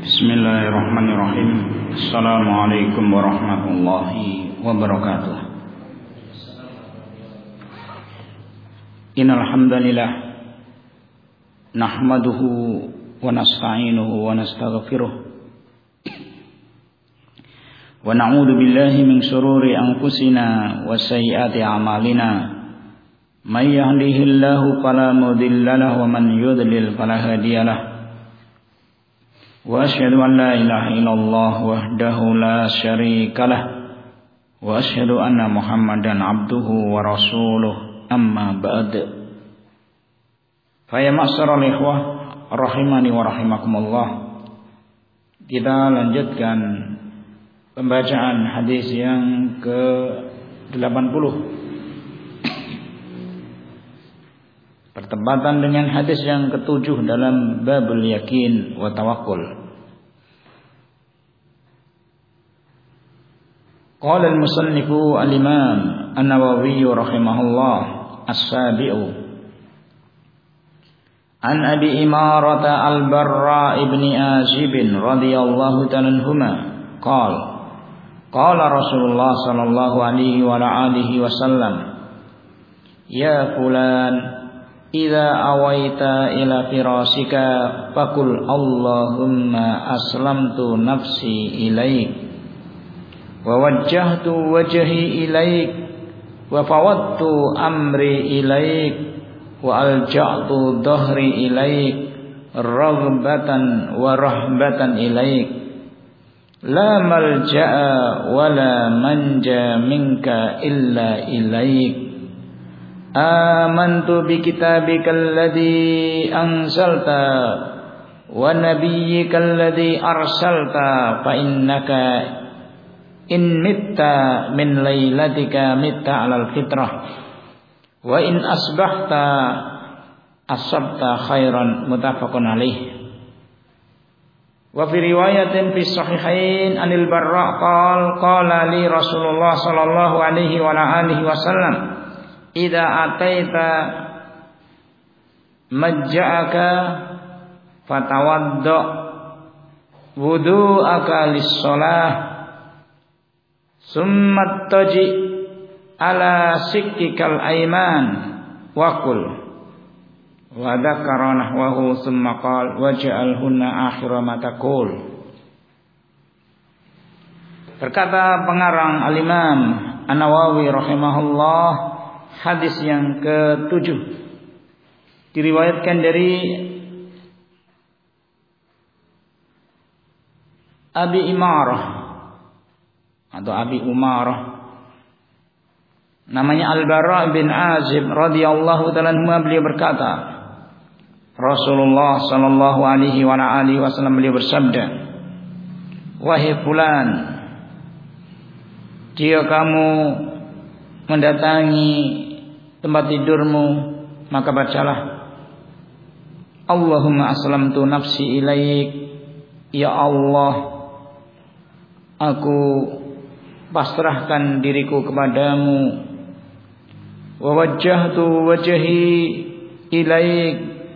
Bismillahirrahmanirrahim. Assalamualaikum warahmatullahi wabarakatuh. Innal hamdalillah nahmaduhu wa nasta'inuhu wa nastaghfiruh wa na'udzu billahi min shururi anfusina wa sayyiati a'malina. May yahdihillahu fala mudilla lahu wa man yudlil fala hadiyalah. Wa asyhadu an la ilaha illallah wahdahu la syarika lah wa asyhadu anna Muhammadan abduhu wa rasuluh, amma ba'd. Fa ya ma'syaral ikhwah rahimani wa rahimakumullah. Kita lanjutkan pembacaan hadis yang ke-80 bertepatan dengan hadis yang ke-7 dalam babul yakin wa tawakkul. Qala al-musannifu al-imam an-Nawawi rahimahullah as-sabi'u an Abi Imarata al-Barra ibn Azib radhiyallahu ta'ala anhuma qala qala Rasulullah sallallahu alaihi wa alihi wasallam ya fulan idza awaita ila firasika faqul Allahumma aslamtu nafsi ilaik wa wajjahtu wajhi ilaik wa fawwadtu amri ilaik wa alja'tu dhahri ilaik raghbatan wa rahbatan ilaik la malja'a wa la manja minka illa ilaik amantu bi kitabikal ladzi anzalta wa nabiyyikal ladzi arsalta fa innaka in mitta min lailatika mitta alal fitrah wa in asbahta asabta khairan, muttafaqun alaih. Wa fi riwayatin fi sahihain anil Barra qala li Rasulullah sallallahu alaihi wa alihi wasallam idza ataita majja'aka fatawadda wudu'aka lis-shalah summa taji ala sikkikal aiman wa qul wa dzakara nahwahu summa qala waj'alhunna akhira ma taqul. Berkata pengarang al-Imam An-Nawawi rahimahullah, hadis yang ke-7 diriwayatkan dari Abi Imarah atau Abi Umarah, namanya Al-Barra bin Azib radhiyallahu ta'ala anhu. Beliau berkata, Rasulullah sallallahu alaihi wa alihi wasallam beliau bersabda, wahai fulan, jika kamu mendatangi tempat tidurmu maka bacalah Allahumma aslamtu nafsi ilaik, ya Allah, aku pasrahkan diriku kepadamu, wa wajjahtu wajhi ilaik,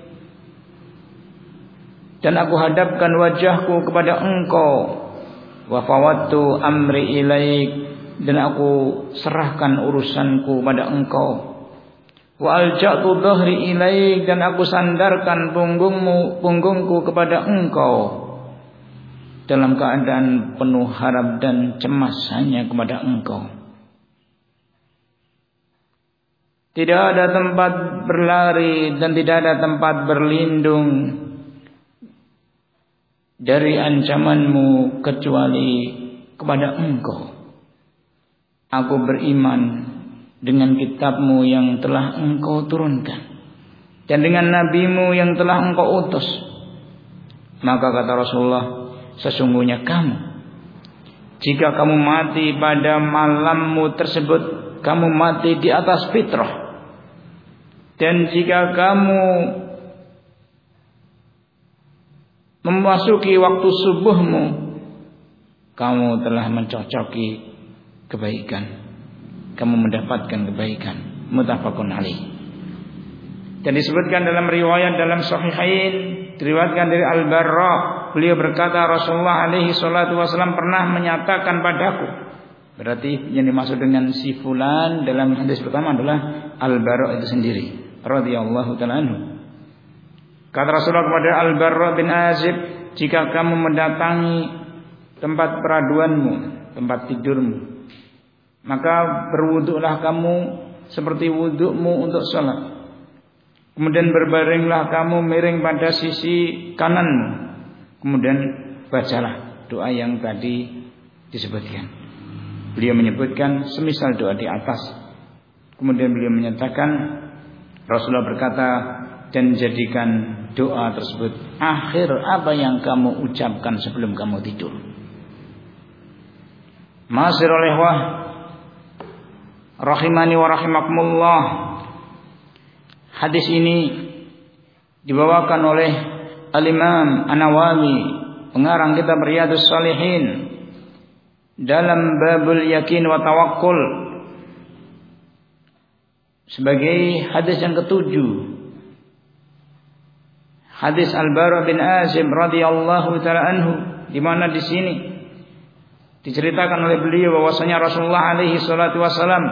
dan aku hadapkan wajahku kepada engkau, wa fawwadtu amri ilaik, dan aku serahkan urusanku pada engkau, wa alja'tu dhahri ilaik, dan aku sandarkan punggungku kepada engkau, dalam keadaan penuh harap dan cemas hanya kepada engkau. Tidak ada tempat berlari dan tidak ada tempat berlindung dari ancamanmu kecuali kepada engkau. Aku beriman dengan kitabmu yang telah engkau turunkan dan dengan nabimu yang telah engkau utus. Maka kata Rasulullah, sesungguhnya kamu, jika kamu mati pada malammu tersebut, kamu mati di atas fitrah. Dan jika kamu memasuki waktu subuhmu, kamu telah mencocoki kebaikan, kamu mendapatkan kebaikan. Muttafaqun alaih. Dan disebutkan dalam riwayat dalam Sahihain, diriwayatkan dari Al-Barra beliau berkata Rasulullah alaihi salatu wasallam pernah menyatakan padaku. Berarti yang dimaksud dengan si fulan dalam hadis pertama adalah Al-Bara' itu sendiri radhiyallahu ta'ala anhu. Kata Rasulullah kepada Al-Bara' bin Azib, jika kamu mendatangi tempat peraduanmu, tempat tidurmu, maka berwuduklah kamu seperti wudukmu untuk salat. Kemudian berbaringlah kamu miring pada sisi kananmu. Kemudian bacalah doa yang tadi disebutkan. Beliau menyebutkan semisal doa di atas. Kemudian beliau menyatakan, Rasulullah berkata, dan jadikan doa tersebut akhir apa yang kamu ucapkan sebelum kamu tidur. Ma'asyiral ikhwah rahimani wa rahimakumullah. Hadis ini dibawakan oleh Al-Imam An-Nawawi, pengarang kitab Riyadhus Shalihin, dalam babul yakin wa tawakkul sebagai hadis yang ketujuh. Hadis Al-Bara' bin Azib radhiyallahu ta'ala anhu, di mana di sini diceritakan oleh beliau bahwasanya Rasulullah alaihi salatu wasallam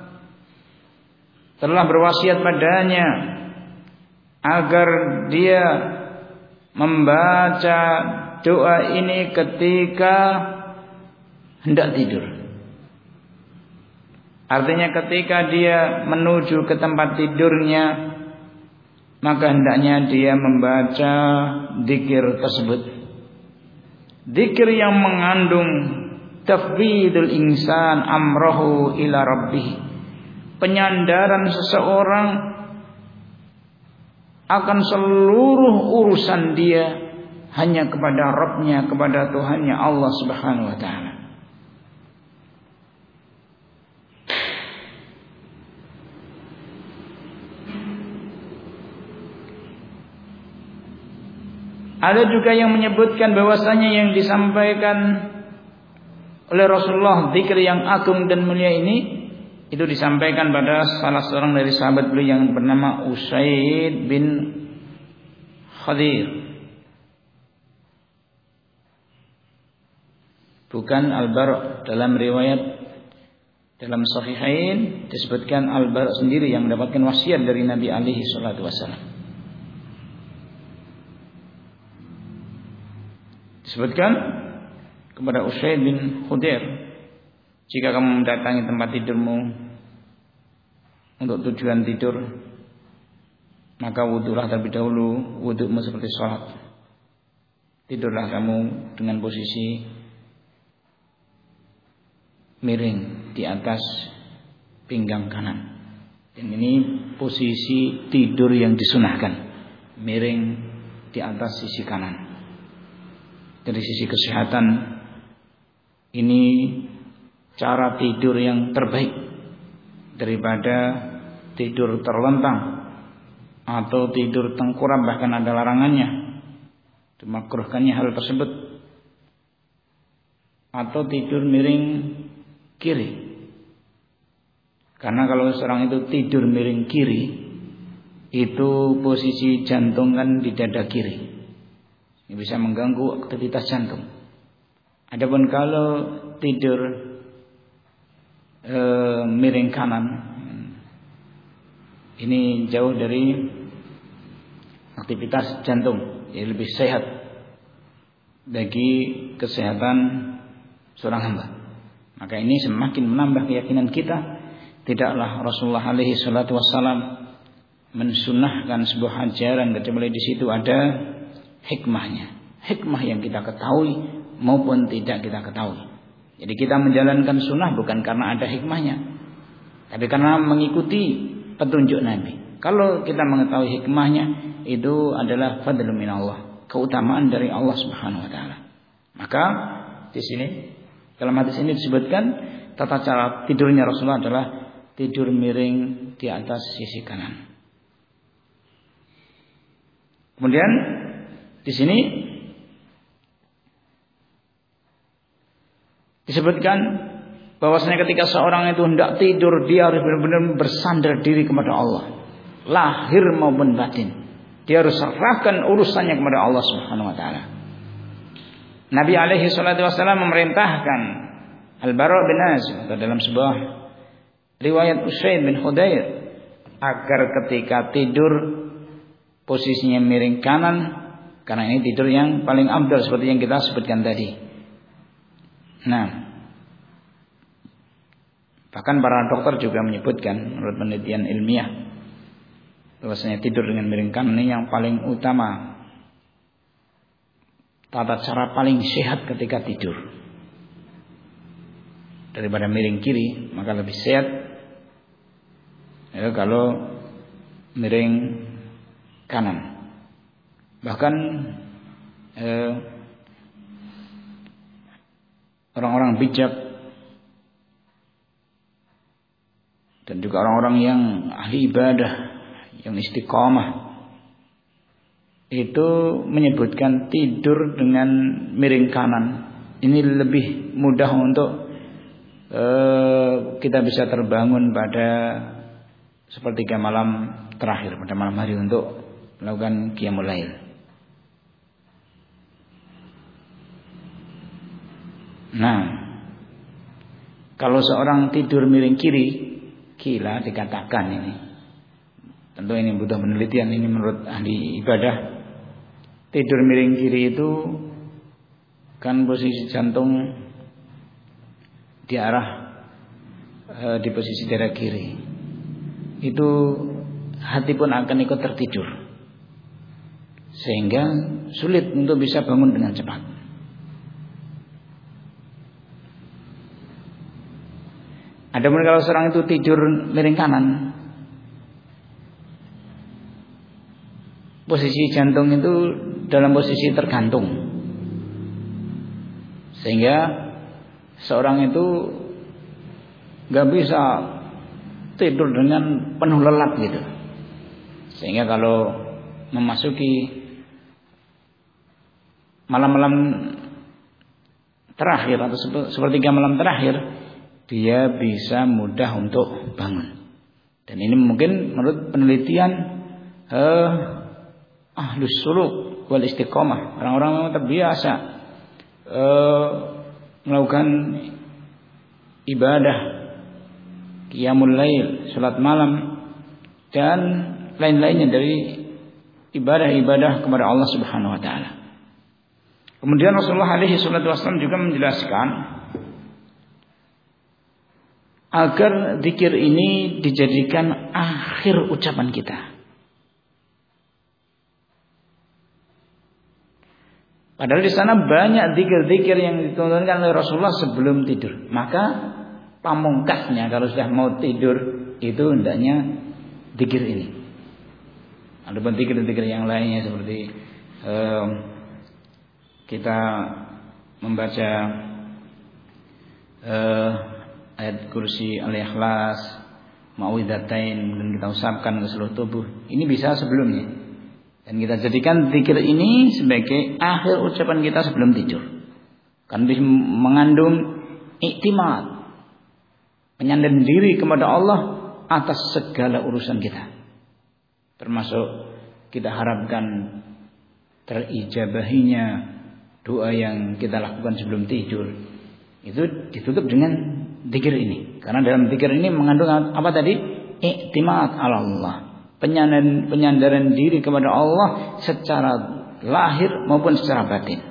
telah berwasiat padanya agar dia membaca doa ini ketika hendak tidur. Artinya ketika dia menuju ke tempat tidurnya, maka hendaknya dia membaca zikir tersebut. Zikir yang mengandung tafwidul insan amrahu ila rabbih, penyandaran seseorang akan seluruh urusan dia hanya kepada Rabbnya, kepada Tuhannya Allah Subhanahu wa ta'ala. Ada juga yang menyebutkan bahwasanya yang disampaikan oleh Rasulullah, zikir yang agung dan mulia ini, itu disampaikan pada salah seorang dari sahabat beliau yang bernama Usaid bin Khadir, bukan Al-Bara'. Dalam riwayat dalam Sahihain disebutkan Al-Bara' sendiri yang mendapatkan wasiat dari Nabi alaihi salatu wasallam. Disebutkan kepada Usaid bin Khadir, jika kamu mendatangi tempat tidurmu untuk tujuan tidur, maka wudulah terlebih dahulu, wudukmu seperti sholat. Tidurlah kamu dengan posisi miring di atas pinggang kanan. Dan ini posisi tidur yang disunahkan, miring di atas sisi kanan. Dari sisi kesehatan, ini cara tidur yang terbaik daripada tidur terlentang atau tidur tengkurap, bahkan ada larangannya, dimakruhkannya hal tersebut. Atau tidur miring kiri, karena kalau seorang itu tidur miring kiri, itu posisi jantung kan di dada kiri, ini bisa mengganggu aktivitas jantung. Adapun kalau tidur miring kanan, ini jauh dari aktivitas jantung, jadi lebih sehat bagi kesehatan seorang hamba. Maka ini semakin menambah keyakinan kita, tidaklah Rasulullah alaihi salatu wassalam mensunahkan sebuah ajaran kecuali di situ ada hikmahnya, hikmah yang kita ketahui maupun tidak kita ketahui. Jadi kita menjalankan sunnah bukan karena ada hikmahnya, tapi karena mengikuti petunjuk Nabi. Kalau kita mengetahui hikmahnya, itu adalah fadlun minallah, keutamaan dari Allah Subhanahu wa taala. Maka di sini dalam hadis ini disebutkan tata cara tidurnya Rasulullah adalah tidur miring di atas sisi kanan. Kemudian di sini disebutkan bahwasanya ketika seorang itu hendak tidur, dia harus benar-benar bersandar diri kepada Allah, lahir maupun batin. Dia harus serahkan urusannya kepada Allah Subhanahu wa taala. Nabi alaihi salatu wasallam memerintahkan Al-Bara' bin Azib atau dalam sebuah riwayat Usaid bin Hudayr agar ketika tidur posisinya miring kanan, karena ini tidur yang paling afdal seperti yang kita sebutkan tadi. Nah, bahkan para dokter juga menyebutkan menurut penelitian ilmiah bahwasanya tidur dengan miring kanan ini yang paling utama, tata cara paling sehat ketika tidur. Daripada miring kiri, maka lebih sehat ya kalau miring kanan. Bahkan orang-orang bijak dan juga orang-orang yang ahli ibadah, yang istiqamah, itu menyebutkan tidur dengan miring kanan ini lebih mudah untuk kita bisa terbangun pada sepertiga malam terakhir, pada malam hari untuk melakukan qiyamul lail. Nah, kalau seorang tidur miring kiri, gila dikatakan ini. Tentu ini butuh penelitian, ini menurut ahli ibadah. Tidur miring kiri itu kan posisi jantung di arah di posisi dada kiri, itu hati pun akan ikut tertidur, sehingga sulit untuk bisa bangun dengan cepat. Adapun kalau seorang itu tidur miring kanan, posisi jantung itu dalam posisi tergantung, sehingga seorang itu gak bisa tidur dengan penuh lelap gitu. Sehingga kalau memasuki malam-malam terakhir atau sepertiga malam terakhir, dia bisa mudah untuk bangun. Dan ini mungkin menurut penelitian ahlus suluk wal istiqomah, orang-orang yang terbiasa melakukan ibadah qiyamul lail, salat malam dan lain-lainnya dari ibadah-ibadah kepada Allah Subhanahu wa taala. Kemudian Rasulullah alaihi salatu wasallam juga menjelaskan agar zikir ini dijadikan akhir ucapan kita. Padahal di sana banyak zikir-zikir yang dituntunkan oleh Rasulullah sebelum tidur. Maka pamungkasnya kalau sudah mau tidur itu hendaknya zikir ini. Adapun zikir-zikir yang lainnya seperti kita membaca ayat kursi, al-ikhlas, mau'idatain, dan kita usapkan ke seluruh tubuh. Ini bisa sebelumnya. Dan kita jadikan zikir ini sebagai akhir ucapan kita sebelum tidur. Kan bisa mengandung iktimad, menyandar diri kepada Allah atas segala urusan kita. Termasuk kita harapkan terijabahinya doa yang kita lakukan sebelum tidur. Itu ditutup dengan zikir ini. Karena dalam zikir ini mengandung apa tadi? Iktimad ala Allah. Penyandaran diri kepada Allah secara lahir maupun secara batin.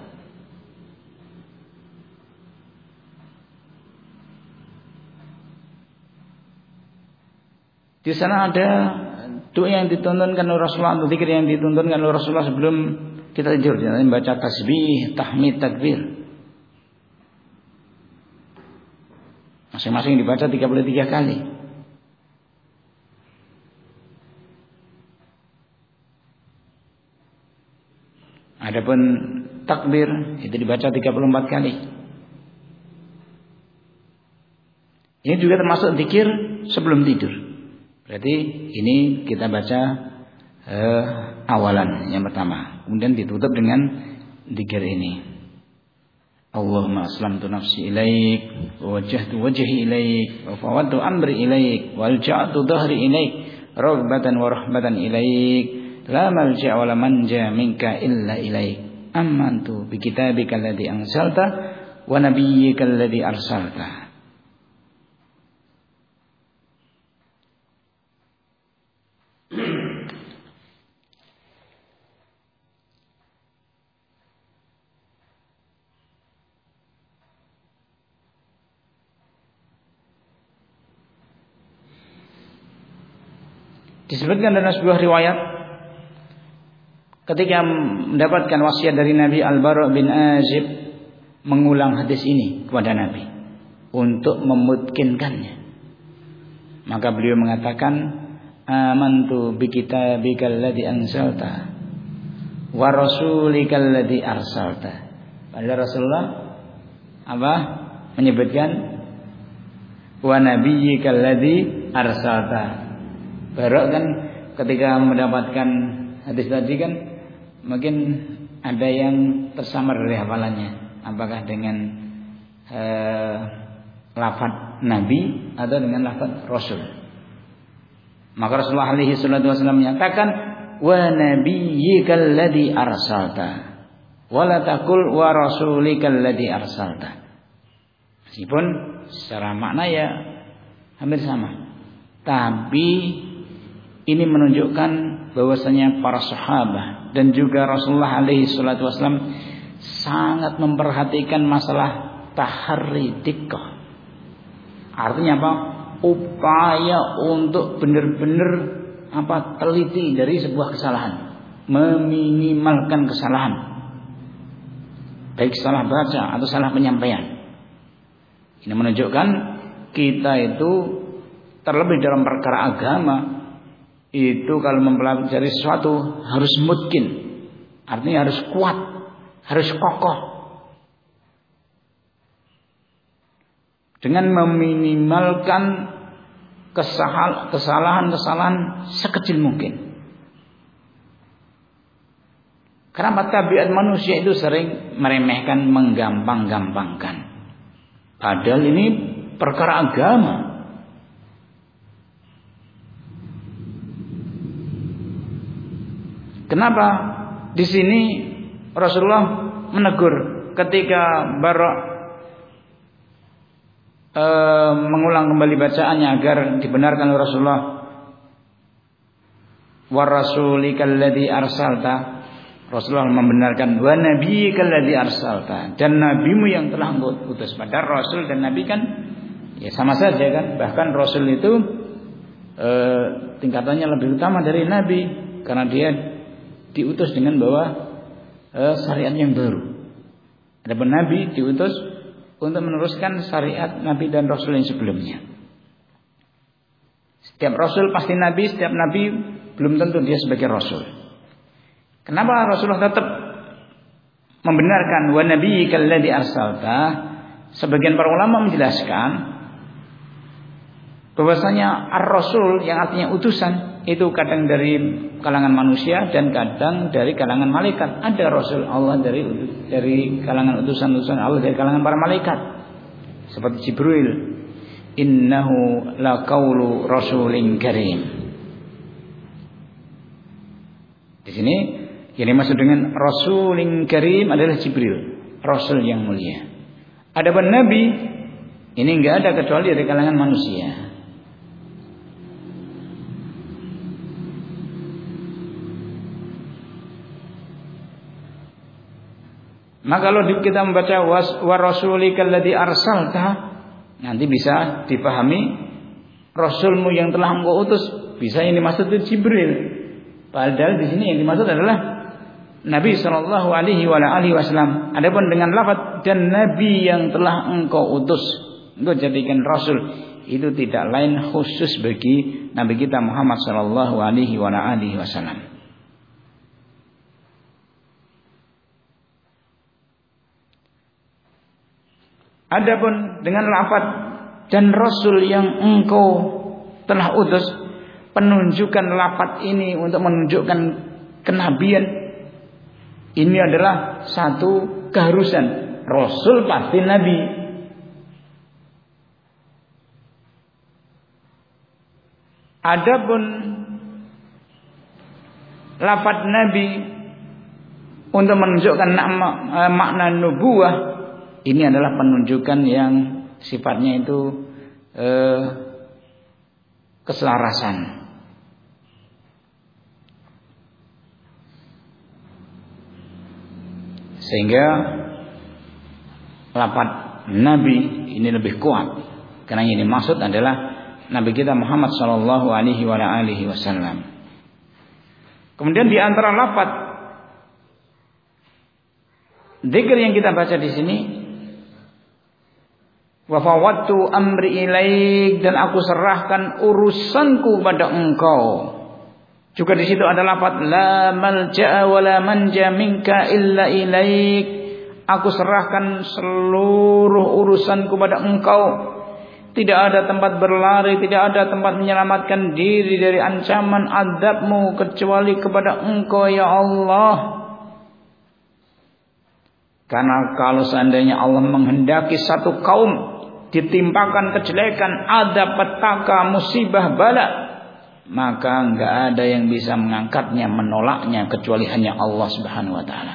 Di sana ada doa yang dituntunkan oleh Rasulullah, atau zikir yang dituntunkan oleh Rasulullah sebelum kita tidur, membaca tasbih, tahmid, takbir. Masing-masing dibaca 33 kali. Adapun takbir itu dibaca 34 kali. Ini juga termasuk zikir sebelum tidur. Berarti ini kita baca awalan yang pertama. Kemudian ditutup dengan zikir ini. Allahumma aslamtu nafsi ilaik, wa wajjahtu wajhi ilaik, wa fawwadtu amri ilaik, wa alja'tu dhahri ilaik, raghbatan wa rahbatan ilaik. La malja' wa la manja minka illa ilaik. amantu bi kitabikal ladzi anzalta wa nabiyyikal ladzi arsalta. Disebutkan dalam sebuah riwayat ketika mendapatkan wasiat dari Nabi, Al-Bara' bin Azib mengulang hadis ini kepada Nabi untuk memutkinkannya. Maka beliau mengatakan, amantu bi kitabikal ladzi anzalta wa rasulikal ladzi arsalta. Padahal Rasulullah menyebutkan wa nabiyyikal ladzi arsalta. Barok kan ketika mendapatkan hadis tadi kan mungkin ada yang tersamar dari hafalannya, apakah dengan lafaz Nabi atau dengan lafaz Rasul. Maka Rasulullah alaihi salatu wasallam menyatakan wa nabiyyikal ladzi arsalta wa la taqul wa rasulikal ladzi arsalta. Meskipun secara makna ya hampir sama, tapi ini menunjukkan bahwasanya para sahabat dan juga Rasulullah alaihi salatu wasallam sangat memperhatikan masalah tahri diqqah. Artinya apa? Upaya untuk benar-benar teliti dari sebuah kesalahan, meminimalkan kesalahan, baik salah baca atau salah penyampaian. Ini menunjukkan kita itu terlebih dalam perkara agama itu kalau mempelajari sesuatu harus mutkin, artinya harus kuat, harus kokoh, dengan meminimalkan kesalahan-kesalahan sekecil mungkin. Karena tabiat manusia itu sering meremehkan, menggampang-gampangkan, padahal ini perkara agama. Kenapa di sini Rasulullah menegur ketika Bara' mengulang kembali bacaannya agar dibenarkan oleh Rasulullah, wa rasulikal ladzi arsalta. Rasulullah membenarkan wa nabiyyikal ladzi arsalta, dan nabimu yang telah engkau utus. Padahal Rasul dan Nabi kan ya sama saja kan, bahkan Rasul itu tingkatannya lebih utama dari Nabi karena dia diutus dengan bawa syariat yang baru. Adapun Nabi diutus untuk meneruskan syariat Nabi dan Rasul yang sebelumnya. Setiap Rasul pasti Nabi, setiap Nabi belum tentu dia sebagai Rasul. Kenapa Rasulullah tetap membenarkan wa nabiyyikal ladzi arsalta? Sebagian para ulama menjelaskan bahwasanya ar-rasul yang artinya utusan itu kadang dari kalangan manusia dan kadang dari kalangan malaikat. Ada Rasul Allah dari kalangan utusan-utusan Allah dari kalangan para malaikat, seperti Jibril. Innahu laqaulu rasulin karim. Di sini yang dimaksud dengan rasulin karim adalah Jibril, Rasul yang mulia. Adapun Nabi ini enggak ada kecuali dari kalangan manusia. Maka kalau kita membaca wa rasulikal ladzi arsalta, nanti bisa dipahami Rasulmu yang telah engkau utus. Bisa yang dimaksud itu Jibril. Padahal di sini yang dimaksud adalah Nabi sallallahu alaihi wasallam. Adapun dengan lafaz dan Nabi yang telah engkau utus, engkau jadikan Rasul, itu tidak lain khusus bagi Nabi kita Muhammad sallallahu alaihi wasallam. Adapun dengan lafaz dan Rasul yang engkau telah utus, penunjukan lafaz ini untuk menunjukkan kenabian, ini adalah satu keharusan. Rasul pasti Nabi. Adapun lafaz Nabi untuk menunjukkan makna nubuwah, ini adalah penunjukan yang sifatnya itu keselarasan. Sehingga lafaz Nabi ini lebih kuat, karena ini maksud adalah Nabi kita Muhammad sallallahu alaihi wasallam. Kemudian di antara lafaz zikir yang kita baca di sini, wa fawwadtu amri ilaik, dan aku serahkan urusanku pada engkau. Juga di situ ada lafaz la malja'a wa la manja minka illa ilaik. Aku serahkan seluruh urusanku pada engkau. Tidak ada tempat berlari, tidak ada tempat menyelamatkan diri dari ancaman azabmu kecuali kepada engkau ya Allah. Karena kalau seandainya Allah menghendaki satu kaum ditimpakan kejelekan, azab, petaka, musibah, bala, maka enggak ada yang bisa mengangkatnya, menolaknya kecuali hanya Allah Subhanahu wa taala.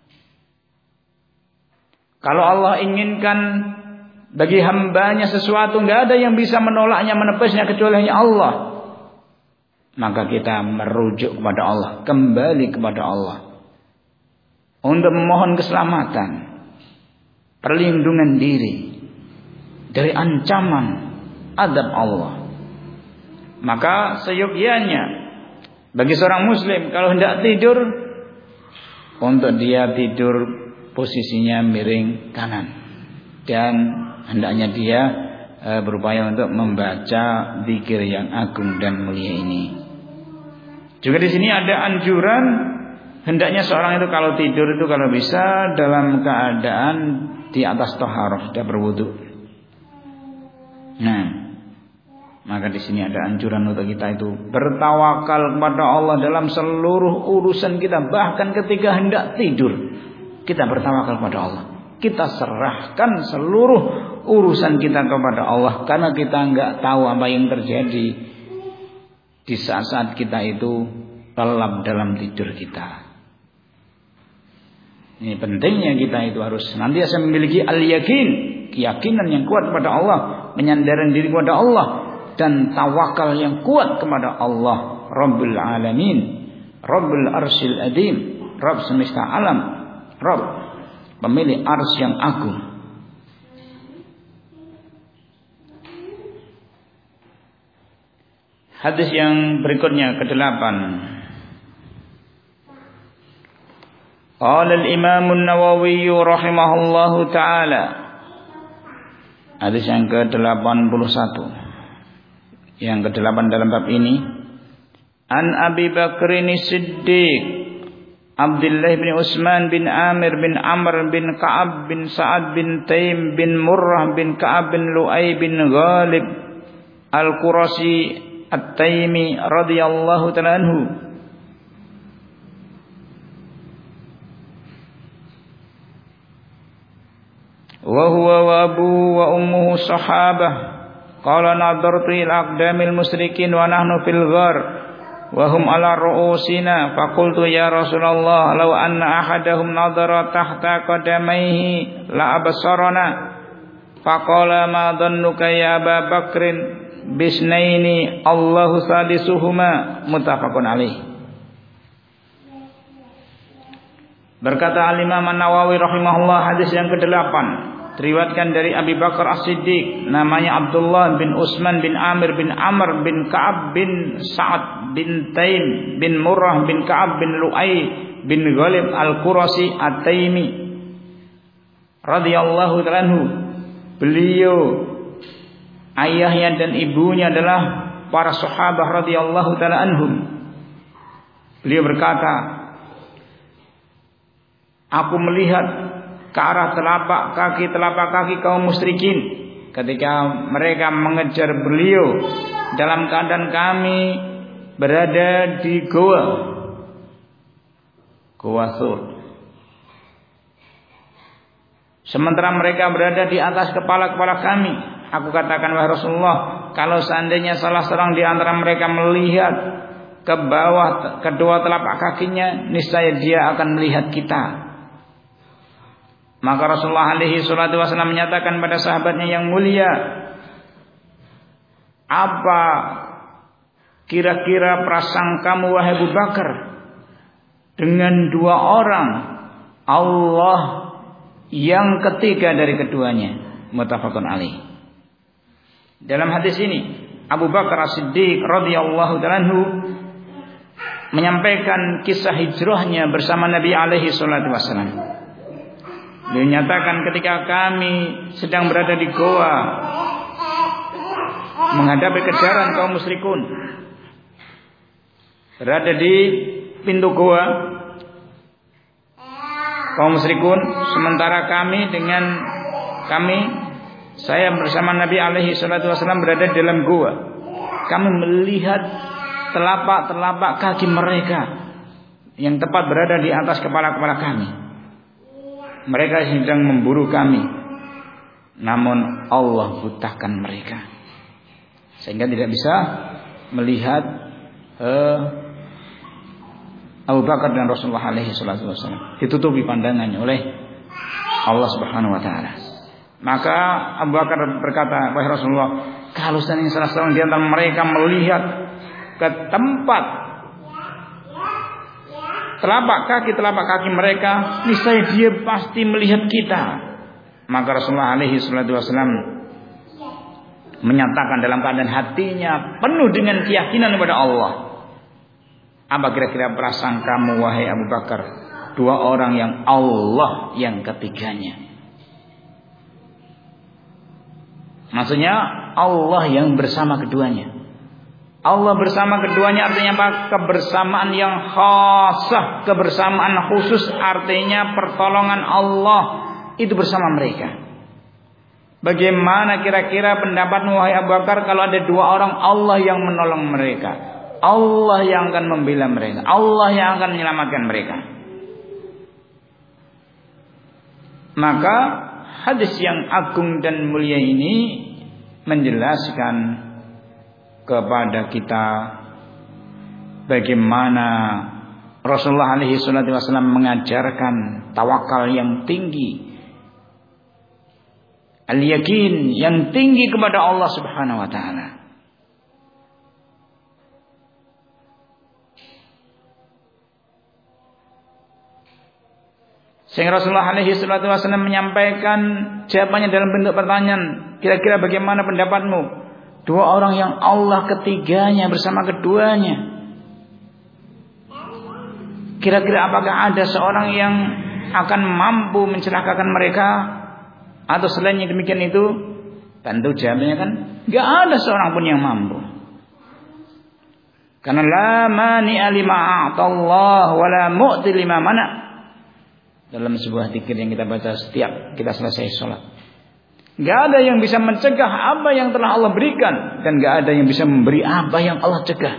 Kalau Allah inginkan bagi hambanya sesuatu, enggak ada yang bisa menolaknya, menepasnya kecuali hanya Allah. Maka kita merujuk kepada Allah, kembali kepada Allah untuk memohon keselamatan, perlindungan diri dari ancaman azab Allah. Maka seyogyanya bagi seorang muslim kalau hendak tidur, untuk dia tidur posisinya miring kanan, dan hendaknya dia berupaya untuk membaca zikir yang agung dan mulia ini. Juga di sini ada anjuran hendaknya seorang itu kalau tidur itu kalau bisa dalam keadaan di atas taharah, sudah berwudu. Nah, maka di sini ada anjuran untuk kita itu bertawakal kepada Allah dalam seluruh urusan kita, bahkan ketika hendak tidur kita bertawakal kepada Allah. Kita serahkan seluruh urusan kita kepada Allah, karena kita enggak tahu apa yang terjadi di saat-saat kita itu lelap dalam tidur kita. Ini pentingnya kita itu harus senantiasa memiliki al-yakin, keyakinan yang kuat kepada Allah, menyandarkan diri kepada Allah, dan tawakal yang kuat kepada Allah Rabbul Alamin, Rabbul Arsyil Adim, Rabb semesta alam, Rabb pemilik arsy yang agung. Hadis yang berikutnya ke-8. Qala al-Imam an-Nawawi rahimahullahu taala. Hadis yang ke-81. Yang ke-8 dalam bab ini. An Abi Bakrin Siddiq, Abdullah bin Utsman bin Amir bin Amr bin Ka'ab bin Sa'ad bin Taim bin Murrah bin Ka'ab bin Lu'ay bin Ghalib Al-Qurasi At-Taimi radhiyallahu ta'ala anhu. Wa huwa wa abuhu wa ummuhu sahabah. Qala nadartu ila aqdamil musyrikin wa nahnu fil ghar wa hum ala ru'usina, faqultu ya Rasulullah law anna ahadahum nadara tahta qadamayhi la absarana. Faqala ma dhannuka ya Aba Bakrin bisnaini Allahu salisuhuma, muttafaqun alaih. Berkata Al-Imam An-Nawawi rahimahullah, hadis yang ke-8 diriwayatkan dari Abi Bakar As-Siddiq, namanya Abdullah bin Utsman bin Amir bin Amr bin Ka'ab bin Sa'ad bin Taim bin Murrah bin Ka'ab bin Lu'ay bin Ghalib Al-Qurasi At-Taimi radhiyallahu ta'ala anhu. Beliau, ayahnya dan ibunya adalah para sahabat radhiyallahu ta'ala anhum. Beliau berkata, aku melihat ke arah telapak kaki kaum musyrikin ketika mereka mengejar beliau dalam keadaan kami berada di Goa Thur. Sementara mereka berada di atas kepala-kepala kami. Aku katakan, wahai Rasulullah, kalau seandainya salah seorang di antara mereka melihat ke bawah kedua telapak kakinya, niscaya dia akan melihat kita. Maka Rasulullah alaihi salatu wasallam menyatakan pada sahabatnya yang mulia, apa kira-kira prasangkamu wahai Abu Bakar dengan dua orang Allah yang ketiga dari keduanya? Muttafaqun alaih. Dalam hadis ini Abu Bakar As-Siddiq radhiyallahu ta'ala anhu menyampaikan kisah hijrahnya bersama Nabi alaihi salatu wasallam. Dia nyatakan ketika kami sedang berada di goa menghadapi kejaran kaum musyrikun, berada di pintu goa kaum musyrikun, sementara saya bersama Nabi alaihi salatu wasallam berada di dalam goa. Kami melihat telapak kaki mereka yang tepat berada di atas kepala-kepala kami. Mereka sedang memburu kami, namun Allah butahkan mereka sehingga tidak bisa melihat Abu Bakar dan Rasulullah alaihi salatu wasallam. Ditutupi pandangannya oleh Allah Subhanahu wa taala. Maka Abu Bakar berkata, wahai Rasulullah, kalau seandainya salah seorang di antara mereka melihat ke tempat telapak kaki mereka, niscaya dia pasti melihat kita. Maka Rasulullah alaihi salatu wasallam menyatakan dalam keadaan hatinya penuh dengan keyakinan kepada Allah, apa kira-kira prasangkamu wahai Abu Bakar, dua orang yang Allah yang ketiganya? Maksudnya Allah yang bersama keduanya. Allah bersama keduanya artinya apa? Kebersamaan yang khasah, kebersamaan khusus, artinya pertolongan Allah itu bersama mereka. Bagaimana kira-kira pendapatmu wahai Abu Bakar kalau ada dua orang Allah yang menolong mereka, Allah yang akan membela mereka, Allah yang akan menyelamatkan mereka? Maka hadis yang agung dan mulia ini menjelaskan kepada kita bagaimana Rasulullah alaihi salatu wasallam mengajarkan tawakal yang tinggi, al-yakin yang tinggi kepada Allah Subhanahu wa taala. Sehingga Rasulullah alaihi salatu wasallam menyampaikan jawabannya dalam bentuk pertanyaan, kira-kira bagaimana pendapatmu? Dua orang yang Allah ketiganya bersama keduanya. Kira-kira apakah ada seorang yang akan mampu mencelakakan mereka atau selainnya demikian itu? Tentu jawabannya kan enggak ada seorang pun yang mampu. Karena la mani'a lima a'tallah wa la mu'ti lima mana'. Dalam sebuah zikir yang kita baca setiap kita selesai sholat, gak ada yang bisa mencegah apa yang telah Allah berikan, dan gak ada yang bisa memberi apa yang Allah cegah.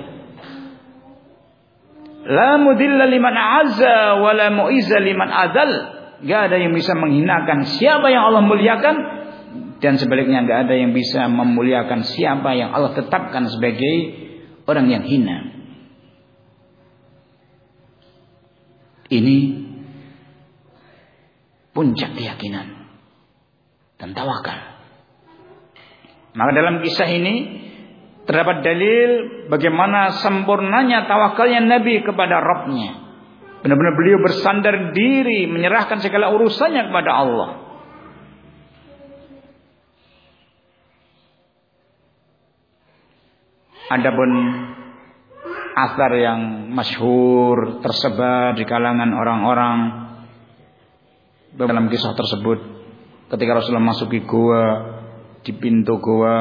La mudilla liman azza wa la mu'izza liman adal. Gak ada yang bisa menghinakan siapa yang Allah muliakan, dan sebaliknya gak ada yang bisa memuliakan siapa yang Allah tetapkan sebagai orang yang hina. Ini puncak keyakinan dan tawakal. Maka dalam kisah ini terdapat dalil bagaimana sempurnanya tawakalnya Nabi kepada Rabb-Nya. Benar-benar beliau bersandar diri, menyerahkan segala urusannya kepada Allah. Adapun asar yang masyhur tersebar di kalangan orang-orang dalam kisah tersebut, ketika Rasulullah masuki goa, di pintu goa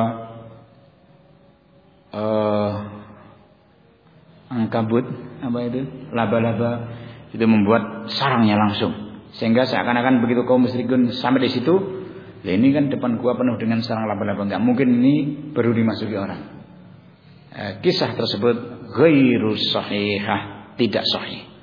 angkabut, apa itu, laba-laba itu membuat sarangnya langsung, sehingga seakan-akan begitu kaum musyrikun sampai di situ, ini kan depan gua penuh dengan sarang laba-laba, enggak mungkin ini baru dimasuki orang. Kisah tersebut ghairu sahihah, tidak sahih.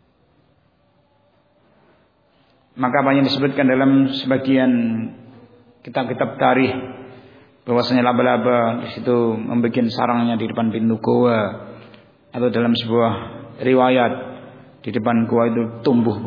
Maka apa yang disebutkan dalam sebagian kitab-kitab tarikh bahwasanya laba-laba di situ membuat sarangnya di depan pintu goa, atau dalam sebuah riwayat di depan goa itu tumbuh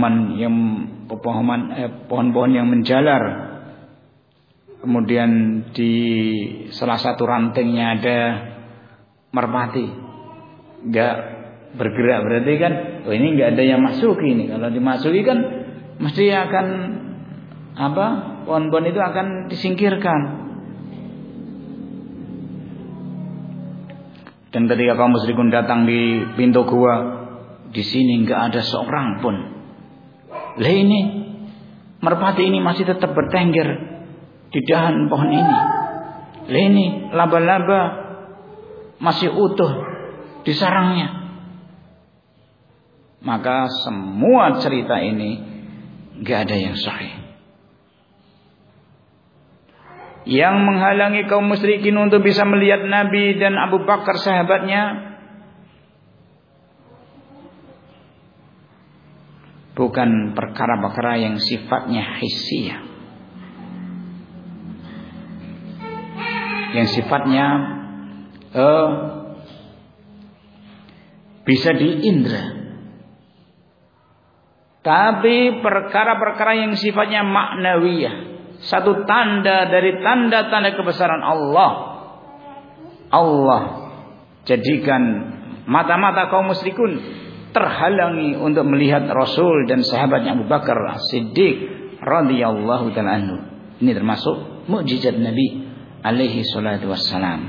pohon-pohon yang menjalar. Kemudian di salah satu rantingnya ada merpati, enggak bergerak, berarti kan ini enggak ada yang masuk ini. Kalau dimasuki kan mesti akan pohon-pohon itu akan disingkirkan. Dan ketika kaum musyrikun datang di pintu gua, di sini enggak ada seorang pun. Lah ini merpati ini masih tetap bertengger di dahan pohon ini. Lah ini laba-laba masih utuh di sarangnya. Maka semua cerita ini enggak ada yang sahih. Yang menghalangi kaum musyrikin untuk bisa melihat Nabi dan Abu Bakar sahabatnya bukan perkara-perkara yang sifatnya hissiyah, yang sifatnya bisa diindra, tapi perkara-perkara yang sifatnya maknawiyah. Satu tanda dari tanda-tanda kebesaran Allah. Allah jadikan mata-mata kaum musyrikun terhalangi untuk melihat Rasul dan sahabatnya Abu Bakar As-Siddiq radhiyallahu ta'ala anhu. Ini termasuk mukjizat Nabi alaihi salatu wassalam.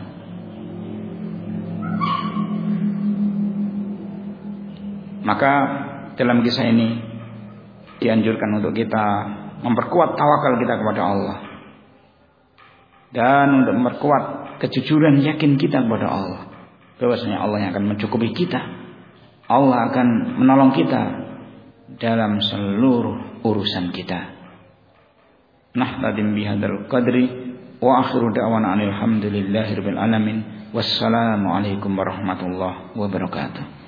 Maka dalam kisah ini dianjurkan untuk kita memperkuat tawakal kita kepada Allah, dan untuk memperkuat kejujuran yakin kita kepada Allah, bahwasanya Allah yang akan mencukupi kita, Allah akan menolong kita dalam seluruh urusan kita. Nahtadim bihadzal qadri wa akhiru da'wana alhamdulillahirabbil alamin. Wassalamu alaikum warahmatullahi wabarakatuh.